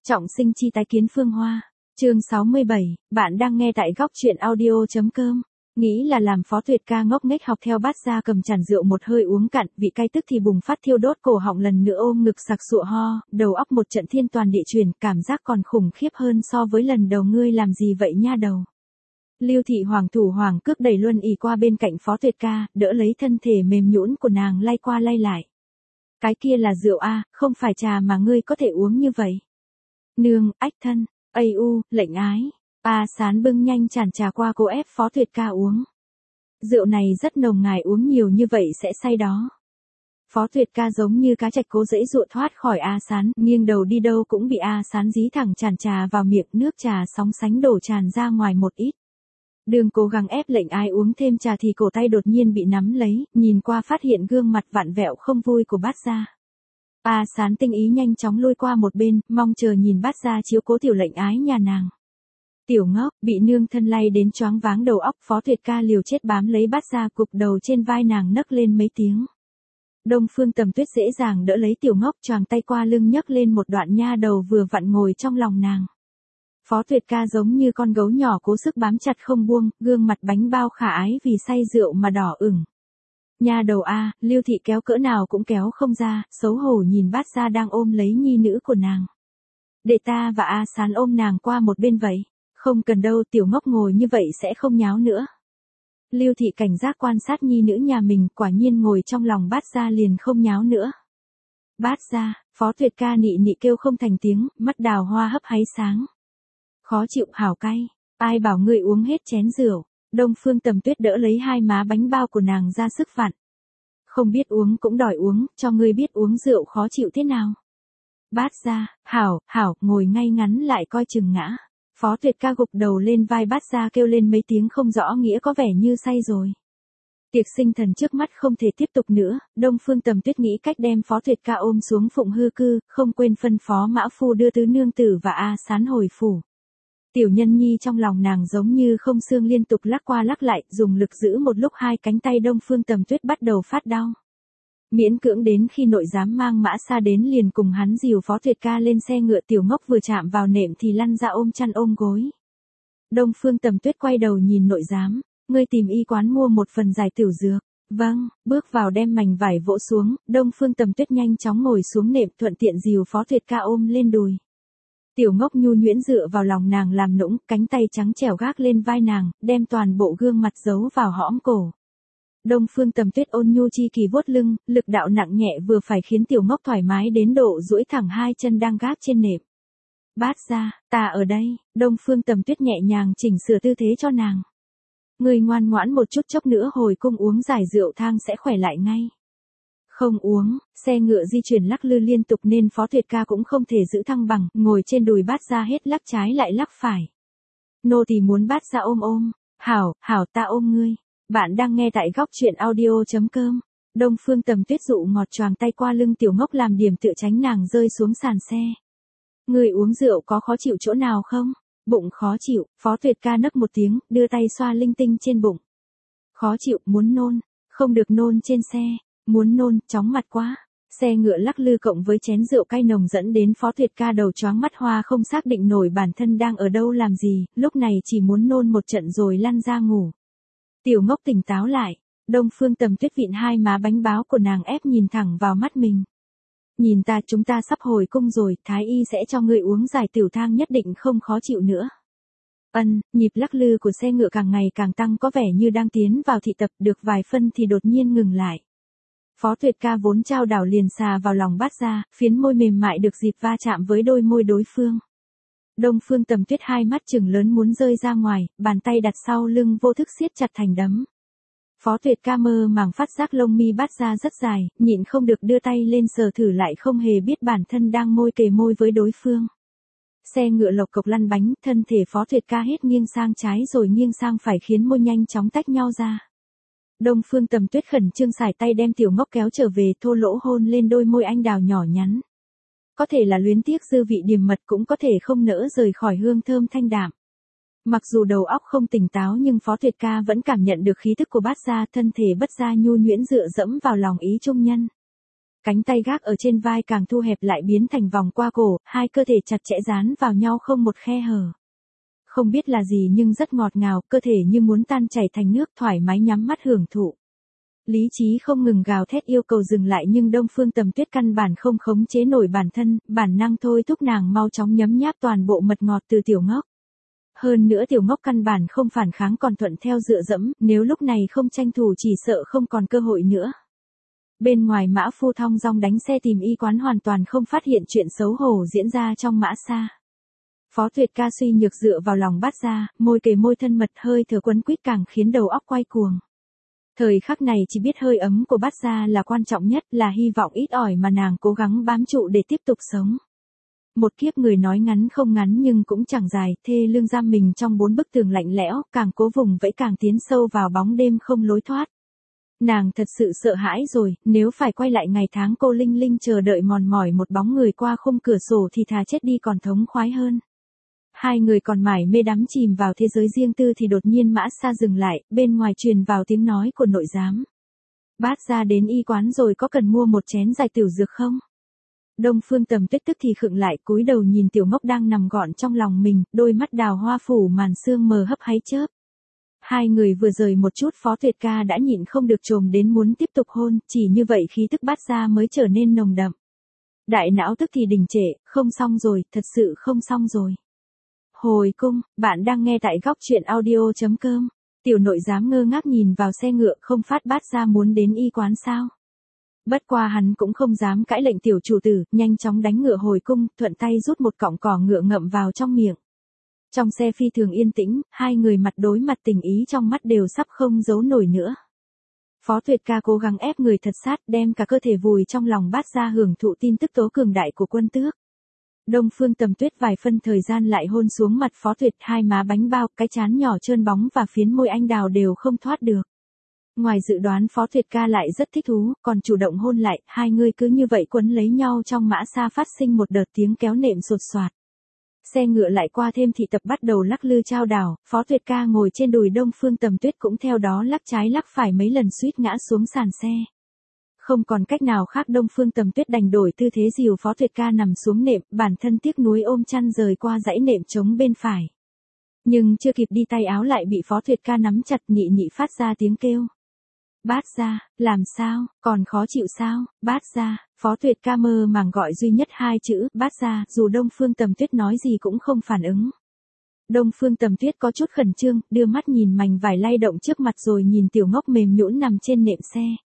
Trọng sinh chi tái kiến Phương Hoa. Chương 67, bạn đang nghe tại góc truyện audio.com. Nghĩ là làm Phó Tuyệt ca ngốc nghếch học theo bát ra cầm chản rượu một hơi uống cạn, vị cay tức thì bùng phát thiêu đốt cổ họng lần nữa ôm ngực sặc sụa ho, đầu óc một trận thiên toàn địa chuyển, cảm giác còn khủng khiếp hơn so với lần đầu. Ngươi làm gì vậy nha đầu? Lưu Thị Hoàng thủ hoàng cước đẩy Luân ỉ qua bên cạnh Phó Tuyệt ca, đỡ lấy thân thể mềm nhũn của nàng lay qua lay lại. Cái kia là rượu a, không phải trà mà ngươi có thể uống như vậy. Nương, ách thân, lệnh ái. Sán bưng nhanh chản trà qua cô ép Phó Tuyệt ca uống. Rượu này rất nồng, ngài uống nhiều như vậy sẽ say đó. Phó Tuyệt ca giống như cá trạch cố dễ dụa thoát khỏi Sán, nghiêng đầu đi đâu cũng bị Sán dí thẳng chản trà vào miệng, nước trà sóng sánh đổ tràn ra ngoài một ít. Đường cố gắng ép lệnh ái uống thêm trà thì cổ tay đột nhiên bị nắm lấy, nhìn qua phát hiện gương mặt vặn vẹo không vui của bát gia. Sán tinh ý nhanh chóng lôi qua một bên, mong chờ nhìn bát gia chiếu cố tiểu lệnh ái nhà nàng. Tiểu ngốc, bị nương thân lay đến choáng váng đầu óc, Phó Tuyệt ca liều chết bám lấy bát gia, cục đầu trên vai nàng nấc lên mấy tiếng. Đông Phương Tầm Tuyết dễ dàng đỡ lấy tiểu ngốc, choàng tay qua lưng nhấc lên một đoạn nha đầu vừa vặn ngồi trong lòng nàng. Phó Tuyệt ca giống như con gấu nhỏ cố sức bám chặt không buông, gương mặt bánh bao khả ái vì say rượu mà đỏ ửng. Nha đầu Lưu Thị kéo cỡ nào cũng kéo không ra, xấu hổ nhìn bát gia đang ôm lấy nhi nữ của nàng. Để ta và Sán ôm nàng qua một bên vậy. Không cần đâu, tiểu ngốc ngồi như vậy sẽ không nháo nữa. Lưu Thị cảnh giác quan sát nhi nữ nhà mình, quả nhiên ngồi trong lòng bát gia liền không nháo nữa. Bát gia, Phó Tuyệt ca nị nị kêu không thành tiếng, mắt đào hoa hấp háy sáng. Khó chịu, hảo cay, ai bảo ngươi uống hết chén rượu. Đông Phương Tầm Tuyết đỡ lấy hai má bánh bao của nàng ra sức vặn. Không biết uống cũng đòi uống, cho ngươi biết uống rượu khó chịu thế nào. Bát gia, hảo, ngồi ngay ngắn lại coi chừng ngã. Phó Tuyệt ca gục đầu lên vai bát gia kêu lên mấy tiếng không rõ nghĩa, có vẻ như say rồi. Tiệc sinh thần trước mắt không thể tiếp tục nữa, Đông Phương Tầm Tuyết nghĩ cách đem Phó Tuyệt ca ôm xuống Phụng Hư Cư, không quên phân phó mã phu đưa tứ nương tử và Sán hồi phủ. Tiểu nhân nhi trong lòng nàng giống như không xương liên tục lắc qua lắc lại, dùng lực giữ một lúc hai cánh tay Đông Phương Tầm Tuyết bắt đầu phát đau. Miễn cưỡng đến khi nội giám mang mã xa đến liền cùng hắn dìu Phó Tuyệt ca lên xe ngựa, tiểu ngốc vừa chạm vào nệm thì lăn ra ôm chăn ôm gối. Đông Phương Tầm Tuyết quay đầu nhìn nội giám, ngươi tìm y quán mua một phần giải tiểu dược. Vâng, bước vào đem mảnh vải vỗ xuống, Đông Phương Tầm Tuyết nhanh chóng ngồi xuống nệm thuận tiện dìu Phó Tuyệt ca ôm lên đùi. Tiểu ngốc nhu nhuyễn dựa vào lòng nàng làm nũng, cánh tay trắng trẻo gác lên vai nàng, đem toàn bộ gương mặt giấu vào hõm cổ. Đông Phương Tầm Tuyết ôn nhu chi kỳ vuốt lưng, lực đạo nặng nhẹ vừa phải khiến tiểu ngốc thoải mái đến độ duỗi thẳng hai chân đang gác trên nệm. Bát gia, ta ở đây. Đông Phương Tầm Tuyết nhẹ nhàng chỉnh sửa tư thế cho nàng. Ngươi ngoan ngoãn một chút, chốc nữa hồi cung uống giải rượu thang sẽ khỏe lại ngay. Không uống, xe ngựa di chuyển lắc lư liên tục nên Phó Tuyệt ca cũng không thể giữ thăng bằng, ngồi trên đùi bát gia hết lắc trái lại lắc phải. Nô tỳ muốn bát gia ôm. Hảo, ta ôm ngươi. Bạn đang nghe tại góc truyện audio.com. Đông Phương Tầm Tuyết dụ ngọt choàng tay qua lưng tiểu ngốc làm điểm tựa tránh nàng rơi xuống sàn xe. Ngươi uống rượu có khó chịu chỗ nào không? Bụng khó chịu, Phó Tuyệt ca nấc một tiếng, đưa tay xoa linh tinh trên bụng. Khó chịu, muốn nôn, không được nôn trên xe, muốn nôn, chóng mặt quá. Xe ngựa lắc lư cộng với chén rượu cay nồng dẫn đến Phó Tuyệt ca đầu choáng mắt hoa, không xác định nổi bản thân đang ở đâu làm gì, lúc này chỉ muốn nôn một trận rồi lăn ra ngủ. Tiểu ngốc tỉnh táo lại, Đông Phương Tầm Tuyết vịn hai má bánh báo của nàng ép nhìn thẳng vào mắt mình. Nhìn ta, chúng ta sắp hồi cung rồi, thái y sẽ cho ngươi uống giải tiểu thang nhất định không khó chịu nữa. Nhịp lắc lư của xe ngựa càng ngày càng tăng, có vẻ như đang tiến vào thị tập, được vài phân thì đột nhiên ngừng lại. Phó Tuyệt ca vốn trao đảo liền xà vào lòng bát gia, phiến môi mềm mại được dịp va chạm với đôi môi đối phương. Đông Phương Tầm Tuyết hai mắt trừng lớn muốn rơi ra ngoài, bàn tay đặt sau lưng vô thức siết chặt thành đấm. Phó Tuyệt ca mơ màng phát giác lông mi bát gia rất dài, nhịn không được đưa tay lên sờ thử, lại không hề biết bản thân đang môi kề môi với đối phương. Xe ngựa lộc cộc lăn bánh, thân thể Phó Tuyệt ca hết nghiêng sang trái rồi nghiêng sang phải khiến môi nhanh chóng tách nhau ra. Đông Phương Tầm Tuyết khẩn trương xài tay đem tiểu ngốc kéo trở về, thô lỗ hôn lên đôi môi anh đào nhỏ nhắn. Có thể là luyến tiếc dư vị điềm mật, cũng có thể không nỡ rời khỏi hương thơm thanh đạm. Mặc dù đầu óc không tỉnh táo nhưng Phó Tuyệt ca vẫn cảm nhận được khí tức của bát gia, thân thể bất gia nhu nhuyễn dựa dẫm vào lòng ý trung nhân. cánh tay gác ở trên vai càng thu hẹp lại biến thành vòng qua cổ, hai cơ thể chặt chẽ dán vào nhau không một khe hở. Không biết là gì nhưng rất ngọt ngào, cơ thể như muốn tan chảy thành nước, thoải mái nhắm mắt hưởng thụ. Lý trí không ngừng gào thét yêu cầu dừng lại nhưng Đông Phương Tầm Tuyết căn bản không khống chế nổi bản thân, bản năng thôi thúc nàng mau chóng nhấm nháp toàn bộ mật ngọt từ Tiểu Ngốc. Hơn nữa Tiểu Ngốc căn bản không phản kháng còn thuận theo dựa dẫm, nếu lúc này không tranh thủ chỉ sợ không còn cơ hội nữa. Bên ngoài Mã Phu thong dong đánh xe tìm y quán hoàn toàn không phát hiện chuyện xấu hổ diễn ra trong Mã Sa. Phó Tuyệt Ca suy nhược dựa vào lòng Bát Gia, môi kề môi thân mật hơi thở quấn quýt càng khiến đầu óc quay cuồng. Thời khắc này chỉ biết hơi ấm của Bát Gia là quan trọng nhất, là hy vọng ít ỏi mà nàng cố gắng bám trụ để tiếp tục sống. Một kiếp người nói ngắn không ngắn nhưng cũng chẳng dài, thê lương giam mình trong 4 bức tường lạnh lẽo, càng cố vùng vẫy càng tiến sâu vào bóng đêm không lối thoát. Nàng thật sự sợ hãi rồi, nếu phải quay lại ngày tháng cô linh linh chờ đợi mòn mỏi một bóng người qua khung cửa sổ thì thà chết đi còn thống khoái hơn. Hai người còn mải mê đắm chìm vào thế giới riêng tư thì đột nhiên Mã Sa dừng lại, bên ngoài truyền vào tiếng nói của nội giám. Bát Gia đến y quán rồi, có cần mua một chén giải tiểu dược không? Đông Phương Tầm Tuyết tức thì khựng lại, cúi đầu nhìn Tiểu Ngốc đang nằm gọn trong lòng mình, đôi mắt đào hoa phủ màn sương mờ hấp háy chớp. Hai người vừa rời một chút Phó Tuyệt Ca đã nhịn không được trồm đến muốn tiếp tục hôn, chỉ như vậy khí tức Bát Gia mới trở nên nồng đậm. Đại não tức thì đình trệ, không xong rồi, thật sự không xong rồi. Hồi cung, bạn đang nghe tại góc truyện audio.com. Tiểu nội giám ngơ ngác nhìn vào xe ngựa, không phát Bát Gia muốn đến y quán sao. Bất qua hắn cũng không dám cãi lệnh tiểu chủ tử, nhanh chóng đánh ngựa hồi cung, thuận tay rút một cọng cỏ ngựa ngậm vào trong miệng. Trong xe phi thường yên tĩnh, hai người mặt đối mặt, tình ý trong mắt đều sắp không giấu nổi nữa. Phó Tuyệt Ca cố gắng ép người thật sát, đem cả cơ thể vùi trong lòng Bát Gia hưởng thụ tin tức tố cường đại của quân tước. Đông Phương Tầm Tuyết vài phân thời gian lại hôn xuống mặt Phó Tuyệt, hai má bánh bao, cái trán nhỏ trơn bóng và phiến môi anh đào đều không thoát được. Ngoài dự đoán Phó Tuyệt Ca lại rất thích thú, còn chủ động hôn lại, hai người cứ như vậy quấn lấy nhau trong Mã Sa phát sinh một đợt tiếng kéo nệm sột soạt. Xe ngựa lại qua thêm thị tập bắt đầu lắc lư chao đảo, Phó Tuyệt Ca ngồi trên đùi Đông Phương Tầm Tuyết cũng theo đó lắc trái lắc phải mấy lần suýt ngã xuống sàn xe. Không còn cách nào khác, Đông Phương Tầm Tuyết đành đổi tư thế dìu Phó Tuyệt Ca nằm xuống nệm, bản thân tiếc nuối ôm chăn rời qua dãy nệm trống bên phải. Nhưng chưa kịp đi tay áo lại bị Phó Tuyệt Ca nắm chặt, nhị nhị phát ra tiếng kêu. Bát Gia, làm sao, còn khó chịu sao? Bát Gia. Phó Tuyệt Ca mơ màng gọi duy nhất hai chữ, Bát Gia, dù Đông Phương Tầm Tuyết nói gì cũng không phản ứng. Đông Phương Tầm Tuyết có chút khẩn trương, đưa mắt nhìn mảnh vải lay động trước mặt rồi nhìn Tiểu Ngốc mềm nhũn nằm trên nệm xe.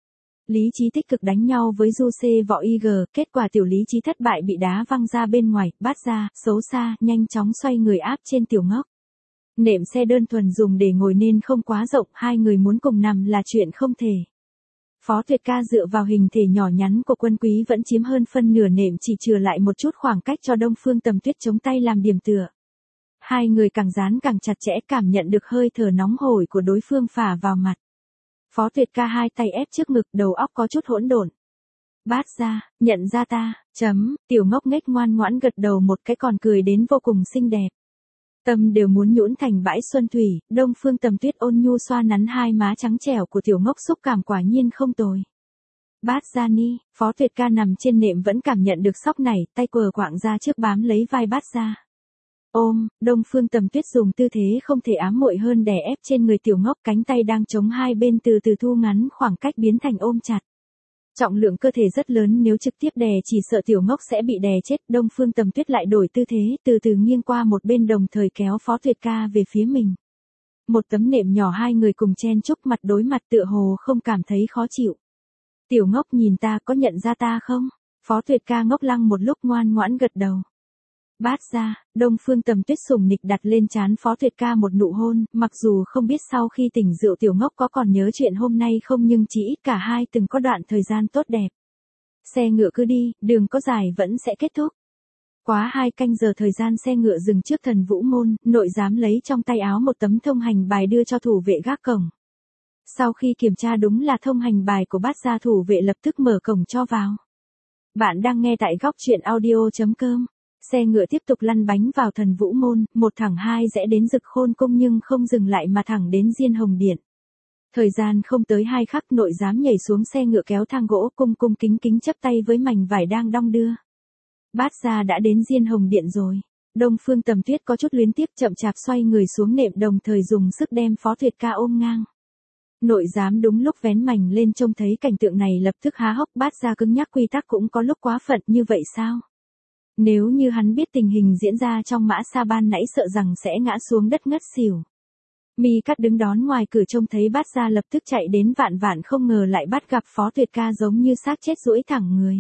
Lý trí tích cực đánh nhau với Du Xê Võ IG, kết quả tiểu lý trí thất bại bị đá văng ra bên ngoài, Bát Gia, xấu xa, nhanh chóng xoay người áp trên Tiểu Ngốc. Nệm xe đơn thuần dùng để ngồi nên không quá rộng, hai người muốn cùng nằm là chuyện không thể. Phó Tuyệt Ca dựa vào hình thể nhỏ nhắn của Quân Quý vẫn chiếm hơn phân nửa nệm, chỉ chừa lại một chút khoảng cách cho Đông Phương Tầm Tuyết chống tay làm điểm tựa. Hai người càng dán càng chặt chẽ, cảm nhận được hơi thở nóng hổi của đối phương phả vào mặt. Phó Tuyệt Ca hai tay ép trước ngực, đầu óc có chút hỗn độn. Bát Gia, nhận ra ta, Tiểu Ngốc nghếch ngoan ngoãn gật đầu một cái, còn cười đến vô cùng xinh đẹp. Tâm đều muốn nhũn thành bãi xuân thủy, Đông Phương Tầm Tuyết ôn nhu xoa nắn hai má trắng trẻo của Tiểu Ngốc, xúc cảm quả nhiên không tồi. Bát Gia ni, Phó Tuyệt Ca nằm trên nệm vẫn cảm nhận được sóc này, tay quờ quạng ra trước bám lấy vai Bát Gia. Ôm, Đông Phương Tầm Tuyết dùng tư thế không thể ám muội hơn đè ép trên người Tiểu Ngốc, cánh tay đang chống hai bên từ từ thu ngắn khoảng cách biến thành ôm chặt. Trọng lượng cơ thể rất lớn, nếu trực tiếp đè chỉ sợ Tiểu Ngốc sẽ bị đè chết. Đông Phương Tầm Tuyết lại đổi tư thế, từ từ nghiêng qua một bên, đồng thời kéo Phó Tuyệt Ca về phía mình. Một tấm nệm nhỏ, hai người cùng chen chúc mặt đối mặt, tựa hồ không cảm thấy khó chịu. Tiểu Ngốc nhìn ta, có nhận ra ta không? Phó Tuyệt Ca ngốc lăng một lúc, ngoan ngoãn gật đầu. Bát Gia, Đông Phương Tầm Tuyết sủng nịch đặt lên trán Phó Tuyệt Ca một nụ hôn, mặc dù không biết sau khi tỉnh rượu Tiểu Ngốc có còn nhớ chuyện hôm nay không, nhưng chỉ ít cả hai từng có đoạn thời gian tốt đẹp. Xe ngựa cứ đi, đường có dài vẫn sẽ kết thúc. Quá 2 canh giờ thời gian xe ngựa dừng trước Thần Vũ Môn, nội giám lấy trong tay áo một tấm thông hành bài đưa cho thủ vệ gác cổng. Sau khi kiểm tra đúng là thông hành bài của Bát Gia, thủ vệ lập tức mở cổng cho vào. Bạn đang nghe tại góc truyện audio.com. Xe ngựa tiếp tục lăn bánh vào Thần Vũ Môn, một thẳng hai rẽ đến Dực Khôn Cung, nhưng không dừng lại mà thẳng đến Diên Hồng Điện. Thời gian không tới 2 khắc, nội giám nhảy xuống xe ngựa kéo thang gỗ, cung cung kính kính chắp tay với mảnh vải đang đong đưa. Bát gia đã đến Diên Hồng Điện rồi. Đông Phương Tầm Tuyết có chút luyến tiếc chậm chạp xoay người xuống nệm, đồng thời dùng sức đem Phó Tuyệt Ca ôm ngang. Nội giám đúng lúc vén mảnh lên trông thấy cảnh tượng này lập tức há hốc. Bát gia cứng nhắc quy tắc cũng có lúc quá phận như vậy sao? Nếu như hắn biết tình hình diễn ra trong Mã Sa ban nãy sợ rằng sẽ ngã xuống đất ngất xỉu. Mi Cắt đứng đón ngoài cửa trông thấy Bát gia lập tức chạy đến, vạn vạn không ngờ lại bắt gặp Phó Tuyệt Ca giống như xác chết duỗi thẳng người.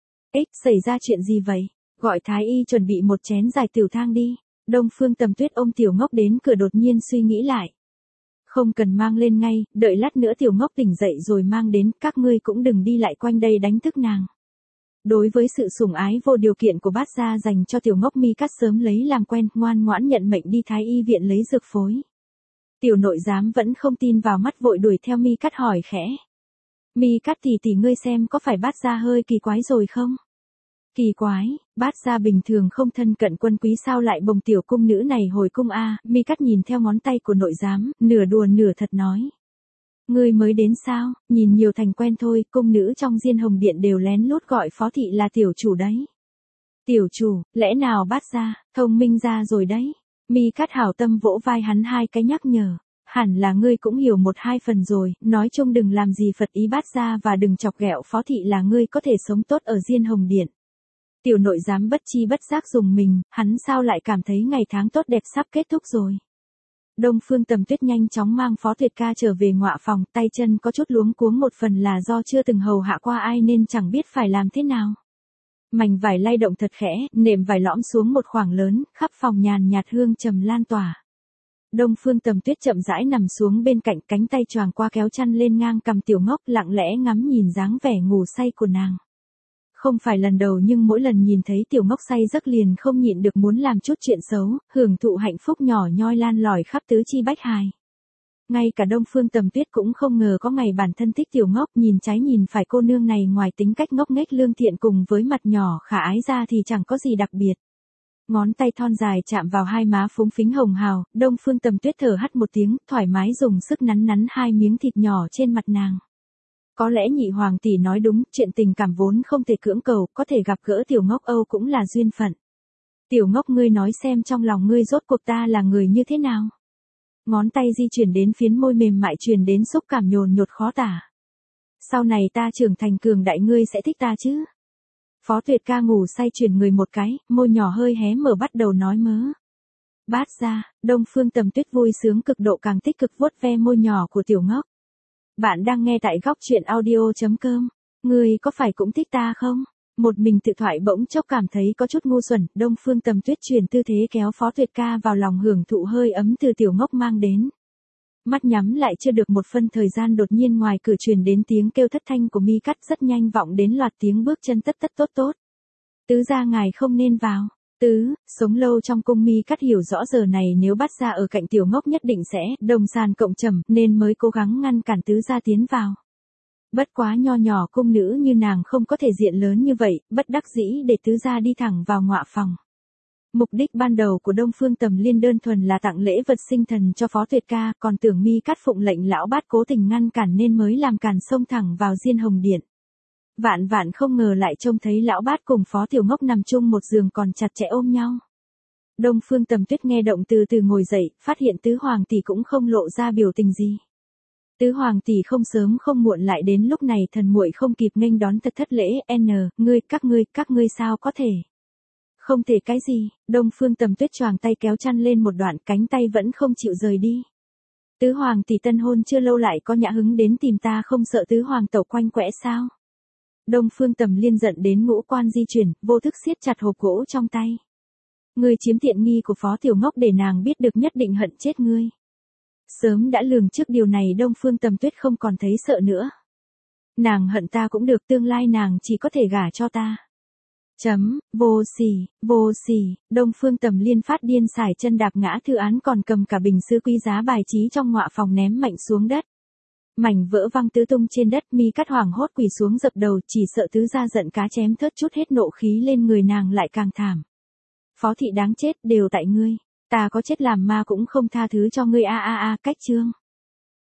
Xảy ra chuyện gì vậy? Gọi thái y chuẩn bị một chén giải tiểu thang đi. Đông Phương Tầm Tuyết ôm Tiểu Ngốc đến cửa, đột nhiên suy nghĩ lại. Không cần mang lên ngay, đợi lát nữa Tiểu Ngốc tỉnh dậy rồi mang đến, các ngươi cũng đừng đi lại quanh đây đánh thức nàng. Đối với sự sủng ái vô điều kiện của Bát gia dành cho Tiểu Ngốc, Mi Cắt sớm lấy làm quen, ngoan ngoãn nhận mệnh đi thái y viện lấy dược phối. Tiểu nội giám vẫn không tin vào mắt, vội đuổi theo Mi Cắt hỏi khẽ. Mi Cắt tỷ ngươi xem có phải Bát gia hơi kỳ quái rồi không? Kỳ quái, Bát gia bình thường không thân cận quân quý sao lại bồng tiểu cung nữ này hồi cung a? Mi Cắt nhìn theo ngón tay của nội giám, nửa đùa nửa thật nói. Ngươi mới đến sao, nhìn nhiều thành quen thôi, cung nữ trong Diên Hồng Điện đều lén lút gọi phó thị là tiểu chủ đấy. Tiểu chủ, lẽ nào Bát gia, thông minh ra rồi đấy. Mi Cắt hảo tâm vỗ vai hắn 2 cái nhắc nhở. Hẳn là ngươi cũng hiểu 1-2 phần rồi, nói chung đừng làm gì phật ý Bát gia và đừng chọc ghẹo phó thị là ngươi có thể sống tốt ở Diên Hồng Điện. Tiểu nội giám bất chi bất giác dùng mình, hắn sao lại cảm thấy ngày tháng tốt đẹp sắp kết thúc rồi. Đông Phương Tầm Tuyết nhanh chóng mang Phó Tuyệt Ca trở về ngọa phòng, tay chân có chút luống cuống, một phần là do chưa từng hầu hạ qua ai nên chẳng biết phải làm thế nào. Mảnh vải lay động thật khẽ, nệm vải lõm xuống một khoảng lớn, khắp phòng nhàn nhạt hương trầm lan tỏa. Đông Phương Tầm Tuyết chậm rãi nằm xuống bên cạnh, cánh tay choàng qua kéo chăn lên ngang cằm Tiểu Ngốc, lặng lẽ ngắm nhìn dáng vẻ ngủ say của nàng. Không phải lần đầu nhưng mỗi lần nhìn thấy Tiểu Ngốc say giấc liền không nhịn được muốn làm chút chuyện xấu, hưởng thụ hạnh phúc nhỏ nhoi lan lỏi khắp tứ chi bách hài. Ngay cả Đông Phương Tầm Tuyết cũng không ngờ có ngày bản thân thích Tiểu Ngốc, nhìn trái nhìn phải cô nương này ngoài tính cách ngốc nghếch lương thiện cùng với mặt nhỏ khả ái ra thì chẳng có gì đặc biệt. Ngón tay thon dài chạm vào 2 má phúng phính hồng hào, Đông Phương Tầm Tuyết thở hắt một tiếng, thoải mái dùng sức nắn nắn 2 miếng thịt nhỏ trên mặt nàng. Có lẽ nhị hoàng tỷ nói đúng, chuyện tình cảm vốn không thể cưỡng cầu, có thể gặp gỡ Tiểu Ngốc Âu cũng là duyên phận. Tiểu Ngốc, ngươi nói xem trong lòng ngươi rốt cuộc ta là người như thế nào? Ngón tay di chuyển đến phiến môi mềm mại, truyền đến xúc cảm nhồn nhột khó tả. Sau này ta trưởng thành cường đại, ngươi sẽ thích ta chứ? Phó Tuyệt Ca ngủ say chuyển người một cái, môi nhỏ hơi hé mở bắt đầu nói mớ. Bát gia, Đông Phương Tầm Tuyết vui sướng cực độ, càng tích cực vuốt ve môi nhỏ của Tiểu Ngốc. Bạn đang nghe tại góc truyện audio.com. Ngươi có phải cũng thích ta không? Một mình tự thoại bỗng chốc cảm thấy có chút ngu xuẩn, Đông Phương Tầm Tuyết chuyển tư thế kéo Phó Tuyệt Ca vào lòng, hưởng thụ hơi ấm từ Tiểu Ngốc mang đến. Mắt nhắm lại chưa được một phân thời gian, đột nhiên ngoài cửa truyền đến tiếng kêu thất thanh của Mi Cắt, rất nhanh vọng đến loạt tiếng bước chân tất tất tốt tốt. Tứ gia ngài không nên vào. Sống lâu trong cung, Mi Cắt hiểu rõ giờ này nếu Bát gia ở cạnh Tiểu Ngốc nhất định sẽ đồng sàn cộng trầm, nên mới cố gắng ngăn cản tứ gia tiến vào. Bất quá nho nhỏ cung nữ như nàng không có thể diện lớn như vậy, bất đắc dĩ để tứ gia đi thẳng vào ngọa phòng. Mục đích ban đầu của Đông Phương Tầm Liên đơn thuần là tặng lễ vật sinh thần cho Phó Tuyệt Ca, còn tưởng Mi Cắt phụng lệnh lão Bát cố tình ngăn cản nên mới làm càn xông thẳng vào Diên Hồng Điện. Vạn vạn không ngờ lại trông thấy lão Bát cùng Phó Tiểu Ngốc nằm chung một giường còn chặt chẽ ôm nhau. Đông Phương Tầm Tuyết nghe động từ từ ngồi dậy, phát hiện tứ hoàng tỷ cũng không lộ ra biểu tình gì. Tứ hoàng tỷ không sớm không muộn lại đến lúc này, thần muội không kịp nghênh đón thật thất lễ. Các ngươi sao có thể? Không thể cái gì? Đông Phương Tầm Tuyết choàng tay kéo chăn lên một đoạn, cánh tay vẫn không chịu rời đi. Tứ hoàng tỷ tân hôn chưa lâu lại có nhã hứng đến tìm ta, không sợ tứ hoàng tẩu quanh quẽ sao? Đông Phương Tầm Liên giận đến ngũ quan di chuyển, vô thức siết chặt hộp gỗ trong tay. Ngươi chiếm tiện nghi của Phó Tiểu Ngốc để nàng biết được nhất định hận chết ngươi. Sớm đã lường trước điều này, Đông Phương Tầm Tuyết không còn thấy sợ nữa. Nàng hận ta cũng được, tương lai nàng chỉ có thể gả cho ta. Vô sỉ, Đông Phương Tầm Liên phát điên xài chân đạp ngã thư án còn cầm cả bình sứ quý giá bài trí trong ngọa phòng ném mạnh xuống đất. Mảnh vỡ văng tứ tung trên đất, Mi Cắt hoảng hốt quỳ xuống dập đầu, chỉ sợ tứ gia giận cá chém thớt, chút hết nộ khí lên người nàng lại càng thảm. Phó thị đáng chết, đều tại ngươi. Ta có chết làm ma cũng không tha thứ cho ngươi. Cách chương.